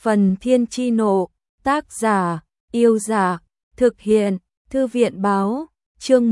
Phần Thiên Chi Nộ, tác giả, Yêu Giả, thực hiện, Thư viện Báo, chương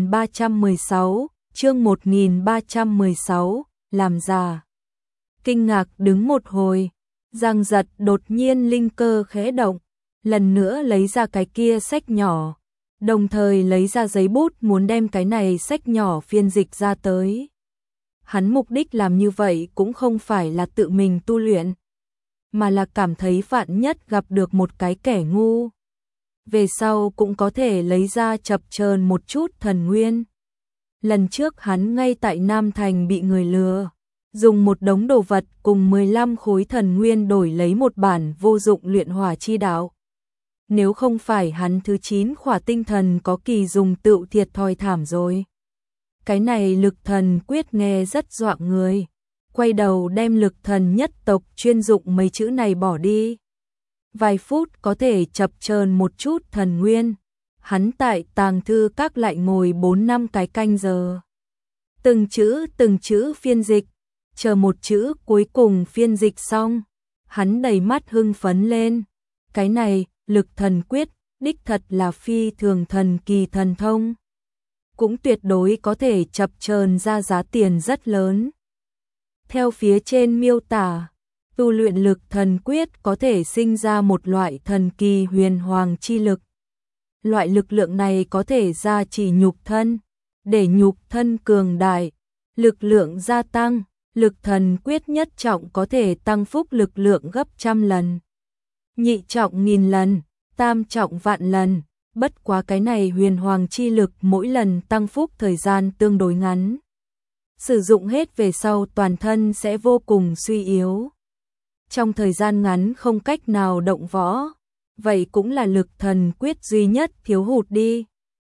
1316, làm giả. Kinh ngạc đứng một hồi, Giang Giật đột nhiên linh cơ khẽ động, lần nữa lấy ra cái kia sách nhỏ, đồng thời lấy ra giấy bút muốn đem cái này sách nhỏ phiên dịch ra tới. Hắn mục đích làm như vậy cũng không phải là tự mình tu luyện, mà là cảm thấy vạn nhất gặp được một cái kẻ ngu, về sau cũng có thể lấy ra chập chờn một chút thần nguyên. Lần trước hắn ngay tại Nam Thành bị người lừa, dùng một đống đồ vật cùng 15 khối thần nguyên đổi lấy một bản vô dụng luyện hỏa chi đạo. Nếu không phải hắn thứ 9 khỏa tinh thần có kỳ dùng tựu thiệt thòi thảm rồi. Cái này lực thần quyết nghe rất dọa người. Quay đầu đem lực thần nhất tộc chuyên dụng mấy chữ này bỏ đi. Vài phút có thể chập chờn một chút thần nguyên. Hắn tại tàng thư các lại ngồi 4-5 cái canh giờ. Từng chữ phiên dịch. Chờ một chữ cuối cùng phiên dịch xong. Hắn đầy mắt hưng phấn lên. Cái này, lực thần quyết, đích thật là phi thường thần kỳ thần thông. Cũng tuyệt đối có thể chập chờn ra giá tiền rất lớn. Theo phía trên miêu tả, tu luyện lực thần quyết có thể sinh ra một loại thần kỳ huyền hoàng chi lực. Loại lực lượng này có thể gia trì nhục thân, để nhục thân cường đại, lực lượng gia tăng, lực thần quyết nhất trọng có thể tăng phúc lực lượng gấp 100 lần, nhị trọng 1000 lần, tam trọng vạn lần, bất quá cái này huyền hoàng chi lực mỗi lần tăng phúc thời gian tương đối ngắn. Sử dụng hết về sau toàn thân sẽ vô cùng suy yếu. Trong thời gian ngắn không cách nào động võ, vậy cũng là lực thần quyết duy nhất thiếu hụt đi.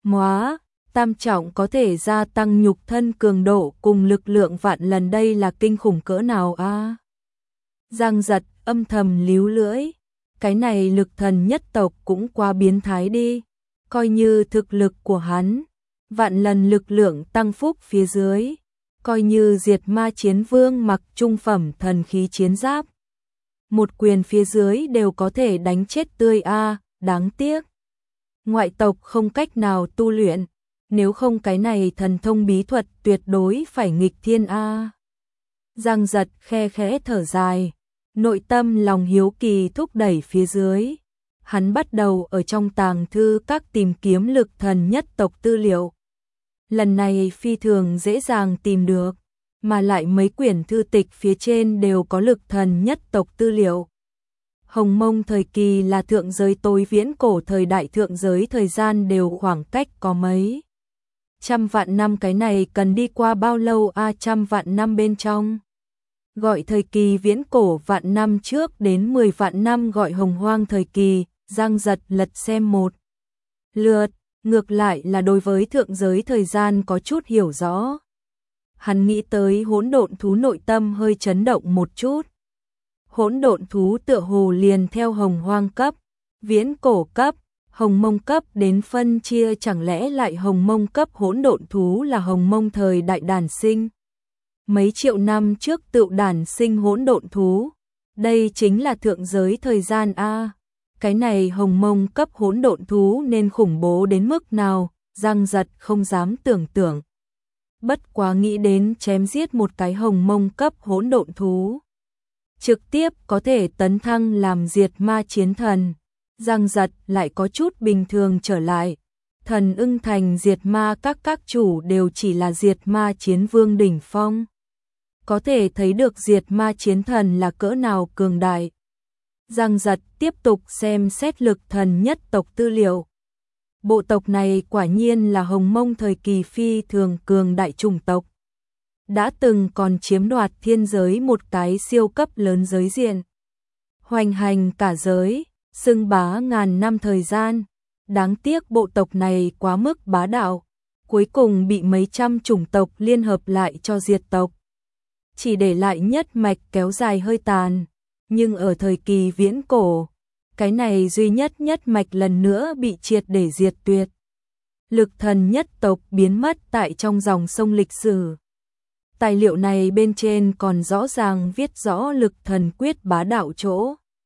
Tam trọng có thể gia tăng nhục thân cường độ cùng lực lượng vạn lần, đây là kinh khủng cỡ nào a? Giang Giật âm thầm líu lưỡi, cái này lực thần nhất tộc cũng quá biến thái đi, coi như thực lực của hắn, vạn lần lực lượng tăng phúc phía dưới. Coi như diệt ma chiến vương mặc trung phẩm thần khí chiến giáp, một quyền phía dưới đều có thể đánh chết tươi a, đáng tiếc. Ngoại tộc không cách nào tu luyện, nếu không cái này thần thông bí thuật tuyệt đối phải nghịch thiên a. Giang Giật khe khẽ thở dài, nội tâm lòng hiếu kỳ thúc đẩy phía dưới. Hắn bắt đầu ở trong tàng thư các tìm kiếm lực thần nhất tộc tư liệu. Lần này phi thường dễ dàng tìm được, mà lại mấy quyển thư tịch phía trên đều có lực thần nhất tộc tư liệu. Hồng Mông thời kỳ là thượng giới tối viễn cổ, thời đại thượng giới thời gian đều khoảng cách có mấy trăm vạn năm, cái này cần đi qua bao lâu a? 100 vạn năm bên trong. Gọi thời kỳ viễn cổ vạn năm trước đến 10 vạn năm gọi hồng hoang thời kỳ. Giang Giật lật xem một lượt, ngược lại là đối với thượng giới thời gian có chút hiểu rõ. Hắn nghĩ tới hỗn độn thú, nội tâm hơi chấn động một chút. Hỗn độn thú tựa hồ liền theo hồng hoang cấp, viễn cổ cấp, hồng mông cấp đến phân chia, chẳng lẽ lại hồng mông cấp hỗn độn thú là hồng mông thời đại đản sinh? Mấy triệu năm trước tựu đản sinh hỗn độn thú, đây chính là thượng giới thời gian a. Cái này hồng mông cấp hỗn độn thú nên khủng bố đến mức nào, Giang Giật không dám tưởng tượng. Bất quá nghĩ đến chém giết một cái hồng mông cấp hỗn độn thú, trực tiếp có thể tấn thăng làm diệt ma chiến thần. Giang Giật lại có chút bình thường trở lại. Thần ưng thành diệt ma các chủ đều chỉ là diệt ma chiến vương đỉnh phong. Có thể thấy được diệt ma chiến thần là cỡ nào cường đại. Giang Giật tiếp tục xem xét lực thần nhất tộc tư liệu. Bộ tộc này quả nhiên là hồng mông thời kỳ phi thường cường đại chủng tộc. Đã từng còn chiếm đoạt thiên giới một cái siêu cấp lớn giới diện. Hoành hành cả giới, xưng bá ngàn năm thời gian. Đáng tiếc bộ tộc này quá mức bá đạo, cuối cùng bị mấy trăm chủng tộc liên hợp lại cho diệt tộc. Chỉ để lại nhất mạch kéo dài hơi tàn. Nhưng ở thời kỳ viễn cổ, cái này duy nhất nhất mạch lần nữa bị triệt để diệt tuyệt. Lực thần nhất tộc biến mất tại trong dòng sông lịch sử. Tài liệu này bên trên còn rõ ràng viết rõ lực thần quyết bá đạo chỗ.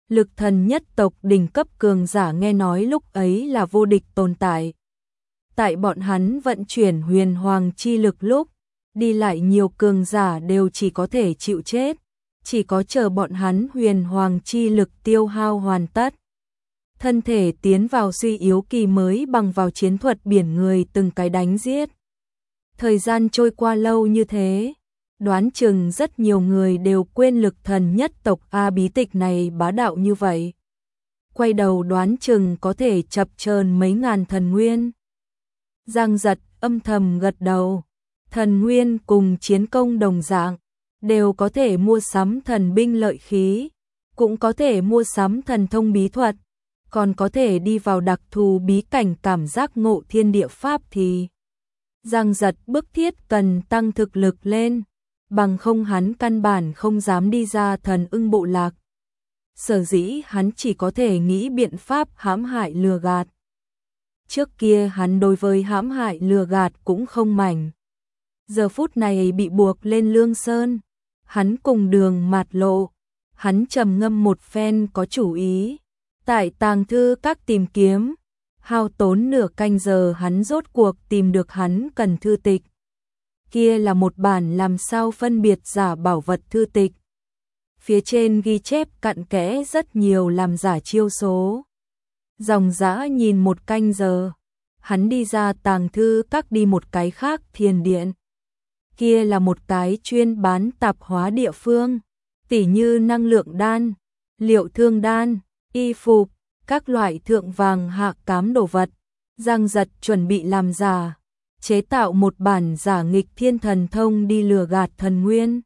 Lực thần nhất tộc đỉnh cấp cường giả nghe nói lúc ấy là vô địch tồn tại. Tại bọn hắn vận chuyển huyền hoàng chi lực lúc, đi lại nhiều cường giả đều chỉ có thể chịu chết, chỉ có chờ bọn hắn huyền hoàng chi lực tiêu hao hoàn tất. Thân thể tiến vào suy yếu kỳ mới bằng vào chiến thuật biển người từng cái đánh giết. Thời gian trôi qua lâu như thế, đoán chừng rất nhiều người đều quên lực thần nhất tộc bí tịch này bá đạo như vậy. Quay đầu đoán chừng có thể chập chờn mấy ngàn thần nguyên. Giang Giật âm thầm gật đầu, thần nguyên cùng chiến công đồng dạng, đều có thể mua sắm thần binh lợi khí, cũng có thể mua sắm thần thông bí thuật, còn có thể đi vào đặc thù bí cảnh cảm giác ngộ thiên địa pháp thì Giang Giật bức thiết cần tăng thực lực lên, bằng không hắn căn bản không dám đi ra thần ưng bộ lạc. Sở dĩ hắn chỉ có thể nghĩ biện pháp hãm hại lừa gạt. Trước kia hắn đối với hãm hại lừa gạt cũng không mảnh. Giờ phút này bị buộc lên Lương Sơn, hắn cùng Đường Mạt Lộ, hắn trầm ngâm một phen có chủ ý. Tại tàng thư các tìm kiếm, hao tốn nửa canh giờ hắn rốt cuộc tìm được hắn cần thư tịch. Kia là một bản làm sao phân biệt giả bảo vật thư tịch. Phía trên ghi chép cặn kẽ rất nhiều làm giả chiêu số. Dòng dã nhìn một canh giờ, hắn đi ra tàng thư các đi một cái khác thiền điện. Kia là một cái chuyên bán tạp hóa địa phương, tỉ như năng lượng đan, liệu thương đan, y phục, các loại thượng vàng hạ cám đồ vật. Giang Giật chuẩn bị làm giả, chế tạo một bản giả nghịch thiên thần thông đi lừa gạt thần nguyên.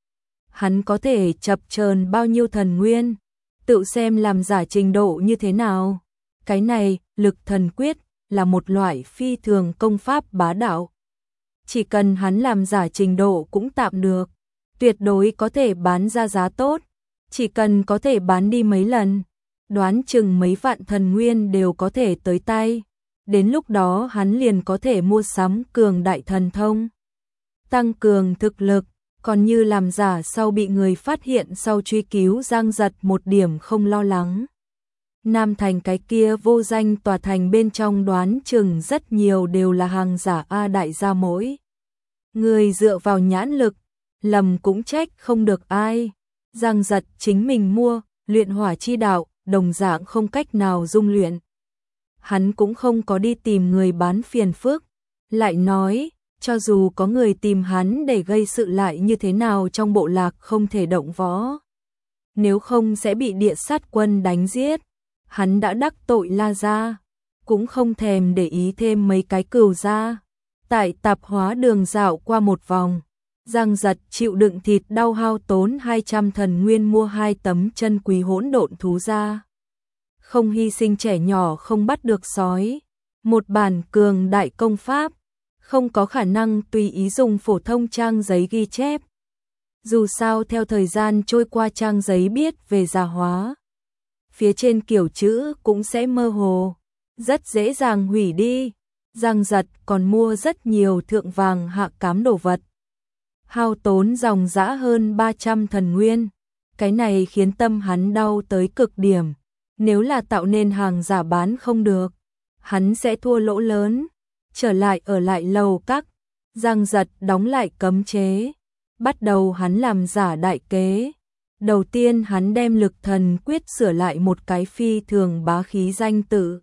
Hắn có thể chập chờn bao nhiêu thần nguyên, tự xem làm giả trình độ như thế nào. Cái này, lực thần quyết, là một loại phi thường công pháp bá đạo. Chỉ cần hắn làm giả trình độ cũng tạm được, tuyệt đối có thể bán ra giá tốt, chỉ cần có thể bán đi mấy lần, đoán chừng mấy vạn thần nguyên đều có thể tới tay. Đến lúc đó hắn liền có thể mua sắm cường đại thần thông, tăng cường thực lực, còn như làm giả sau bị người phát hiện sau truy cứu Giang Giật một điểm không lo lắng. Nam Thành cái kia vô danh tòa thành bên trong đoán chừng rất nhiều đều là hàng giả đại gia mỗi. Người dựa vào nhãn lực, lầm cũng trách không được ai. Giang Giật chính mình mua, luyện hỏa chi đạo, đồng dạng không cách nào dung luyện. Hắn cũng không có đi tìm người bán phiền phức, lại nói, cho dù có người tìm hắn để gây sự lại như thế nào trong bộ lạc không thể động võ. Nếu không sẽ bị địa sát quân đánh giết, hắn đã đắc tội La gia, cũng không thèm để ý thêm mấy cái cừu gia. Tại tạp hóa đường dạo qua một vòng, Giang Giật chịu đựng thịt đau hao tốn 200 thần nguyên mua 2 tấm chân quý hỗn độn thú ra. Không hy sinh trẻ nhỏ không bắt được sói, một bản cường đại công pháp, không có khả năng tùy ý dùng phổ thông trang giấy ghi chép. Dù sao theo thời gian trôi qua trang giấy biết về già hóa, phía trên kiểu chữ cũng sẽ mơ hồ, rất dễ dàng hủy đi. Giang Giật còn mua rất nhiều thượng vàng hạ cám đồ vật, hao tốn dòng dã hơn 300 thần nguyên. Cái này khiến tâm hắn đau tới cực điểm. Nếu là tạo nên hàng giả bán không được, hắn sẽ thua lỗ lớn. Trở lại ở lại lầu các, Giang Giật đóng lại cấm chế, bắt đầu hắn làm giả đại kế. Đầu tiên hắn đem lực thần quyết sửa lại một cái phi thường bá khí danh tự,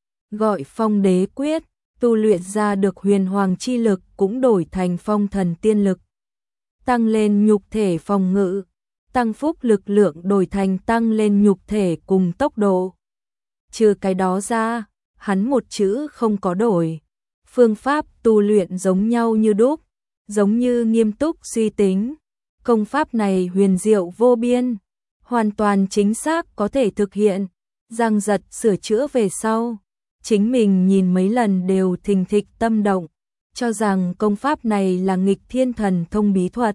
gọi Phong Đế Quyết, tu luyện ra được huyền hoàng chi lực cũng đổi thành phong thần tiên lực, tăng lên nhục thể phòng ngự, tăng phúc lực lượng đổi thành tăng lên nhục thể cùng tốc độ. Trừ cái đó ra, hắn một chữ không có đổi. Phương pháp tu luyện giống nhau như đúc, giống như nghiêm túc suy tính. Công pháp này huyền diệu vô biên, hoàn toàn chính xác có thể thực hiện. Giang Giật sửa chữa về sau, chính mình nhìn mấy lần đều thình thịch tâm động, cho rằng công pháp này là nghịch thiên thần thông bí thuật.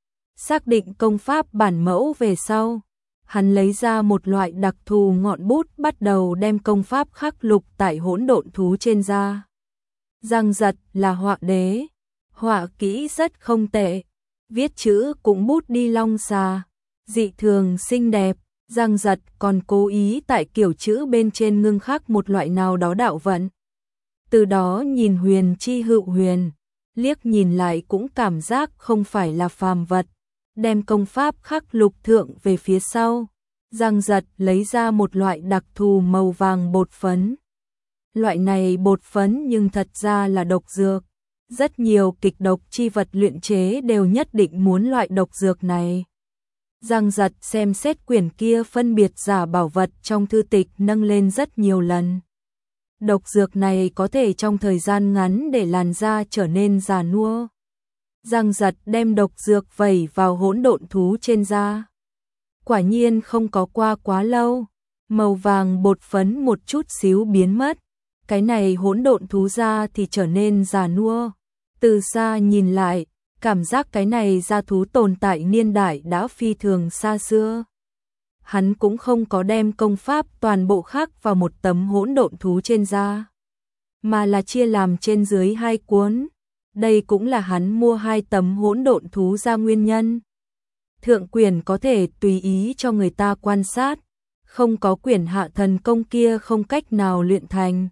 Xác định công pháp bản mẫu về sau, hắn lấy ra một loại đặc thù ngọn bút bắt đầu đem công pháp khắc lục tại hỗn độn thú trên da. Giang Giật là họa đế, họa kỹ rất không tệ, viết chữ cũng bút đi long xà, dị thường xinh đẹp, Giang Giật còn cố ý tại kiểu chữ bên trên ngưng khắc một loại nào đó đạo vận. Từ đó nhìn huyền chi hữu huyền, liếc nhìn lại cũng cảm giác không phải là phàm vật, đem công pháp khắc lục thượng về phía sau. Giang Giật lấy ra một loại đặc thù màu vàng bột phấn. Loại này bột phấn nhưng thật ra là độc dược. Rất nhiều kịch độc chi vật luyện chế đều nhất định muốn loại độc dược này. Giang Giật xem xét quyển kia phân biệt giả bảo vật trong thư tịch nâng lên rất nhiều lần. Độc dược này có thể trong thời gian ngắn để làn da trở nên già nua. Giang Giật đem độc dược vẩy vào hỗn độn thú trên da. Quả nhiên không có qua quá lâu, màu vàng bột phấn một chút xíu biến mất. Cái này hỗn độn thú da thì trở nên già nua. Từ xa nhìn lại, cảm giác cái này da thú tồn tại niên đại đã phi thường xa xưa. Hắn cũng không có đem công pháp toàn bộ khắc vào một tấm hỗn độn thú trên da, mà là chia làm trên dưới 2 cuốn. Đây cũng là hắn mua 2 tấm hỗn độn thú ra nguyên nhân. Thượng quyển có thể tùy ý cho người ta quan sát, không có quyển hạ thần công kia không cách nào luyện thành.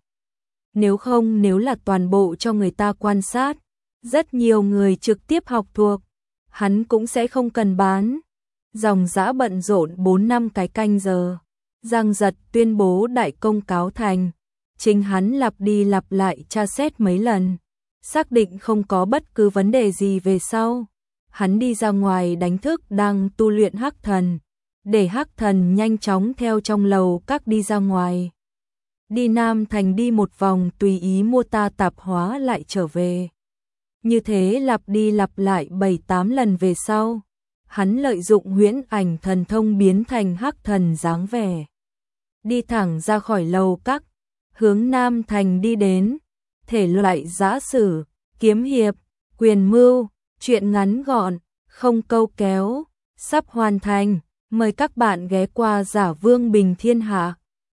Nếu là toàn bộ cho người ta quan sát, rất nhiều người trực tiếp học thuộc, hắn cũng sẽ không cần bán. Dòng dã bận rộn 4 năm cái canh giờ, Giang Giật tuyên bố đại công cáo thành. Chính hắn lặp đi lặp lại tra xét mấy lần, xác định không có bất cứ vấn đề gì về sau. Hắn đi ra ngoài đánh thức đang tu luyện Hắc Thần, để Hắc Thần nhanh chóng theo trong lầu các đi ra ngoài. Đi Nam Thành đi một vòng tùy ý mua ta tạp hóa lại trở về. Như thế lặp đi lặp lại 7-8 lần về sau, hắn lợi dụng huyễn ảnh thần thông biến thành Hắc Thần dáng vẻ. Đi thẳng ra khỏi lầu các, hướng Nam Thành đi đến. Thể loại giã sử, kiếm hiệp, quyền mưu, truyện ngắn gọn, không câu kéo, sắp hoàn thành. Mời các bạn ghé qua Giả Vương Bình Thiên Hạ.